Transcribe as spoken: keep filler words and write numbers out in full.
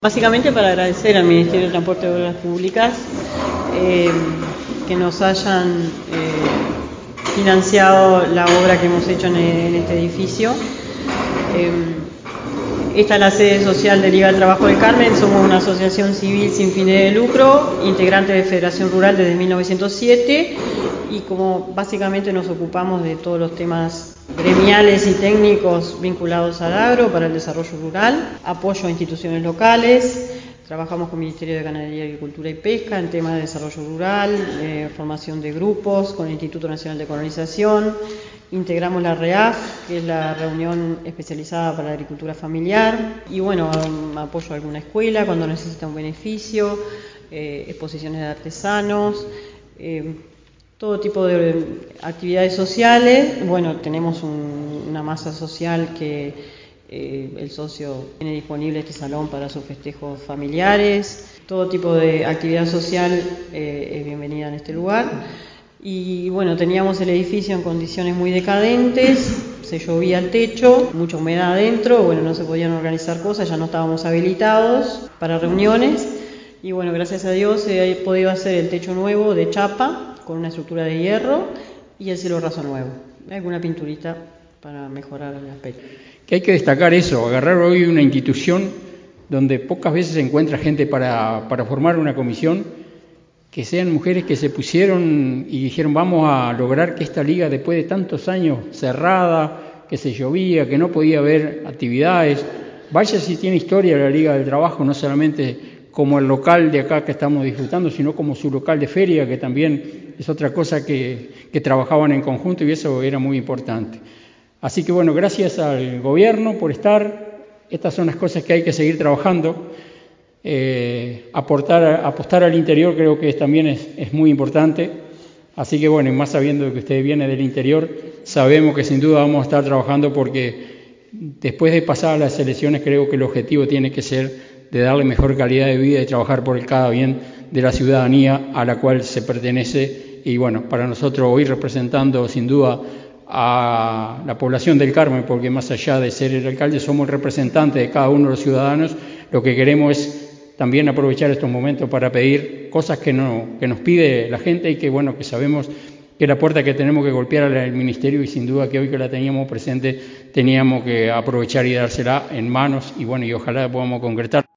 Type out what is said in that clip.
Básicamente para agradecer al Ministerio de Transporte y Obras Públicas eh, que nos hayan eh, financiado la obra que hemos hecho en, en este edificio. Eh, esta es la sede social de Liga del Trabajo del Carmen. Somos una asociación civil sin fines de lucro, integrante de Federación Rural desde mil novecientos siete, y como básicamente nos ocupamos de todos los temas gremiales y técnicos vinculados al agro para el desarrollo rural, apoyo a instituciones locales, trabajamos con el Ministerio de Ganadería, Agricultura y Pesca en temas de desarrollo rural, eh, formación de grupos, con el Instituto Nacional de Colonización, integramos la REAF, que es la Reunión Especializada para la Agricultura Familiar, y bueno, um, apoyo a alguna escuela cuando necesita un beneficio, eh, exposiciones de artesanos, eh, todo tipo de actividades sociales. Bueno, tenemos un, una masa social que eh, el socio tiene disponible este salón para sus festejos familiares. Todo tipo de actividad social eh, es bienvenida en este lugar. Y bueno, teníamos el edificio en condiciones muy decadentes, se llovía el techo, mucha humedad adentro, bueno, no se podían organizar cosas, ya no estábamos habilitados para reuniones. Y bueno, gracias a Dios he podido hacer el techo nuevo de chapa, con una estructura de hierro, y el cielo raso nuevo. Alguna pinturita para mejorar el aspecto. Que hay que destacar eso, agarrar hoy una institución donde pocas veces se encuentra gente para, para formar una comisión, que sean mujeres que se pusieron y dijeron vamos a lograr que esta liga, después de tantos años cerrada, que se llovía, que no podía haber actividades, vaya si tiene historia la Liga del Trabajo, no solamente como el local de acá que estamos disfrutando, sino como su local de feria, que también es otra cosa que, que trabajaban en conjunto, y eso era muy importante. Así que bueno, gracias al gobierno por estar. Estas son las cosas que hay que seguir trabajando. Eh, aportar, apostar al interior creo que también es, es muy importante. Así que bueno, y más sabiendo que usted viene del interior, sabemos que sin duda vamos a estar trabajando, porque después de pasar las elecciones creo que el objetivo tiene que ser de darle mejor calidad de vida y trabajar por el cada bien de la ciudadanía a la cual se pertenece. Y bueno, para nosotros hoy representando sin duda a la población del Carmen, porque más allá de ser el alcalde somos el representante de cada uno de los ciudadanos, lo que queremos es también aprovechar estos momentos para pedir cosas que, no, que nos pide la gente, y que bueno, que sabemos que la puerta que tenemos que golpear al ministerio, y sin duda que hoy que la teníamos presente teníamos que aprovechar y dársela en manos, y bueno, y ojalá podamos concretar.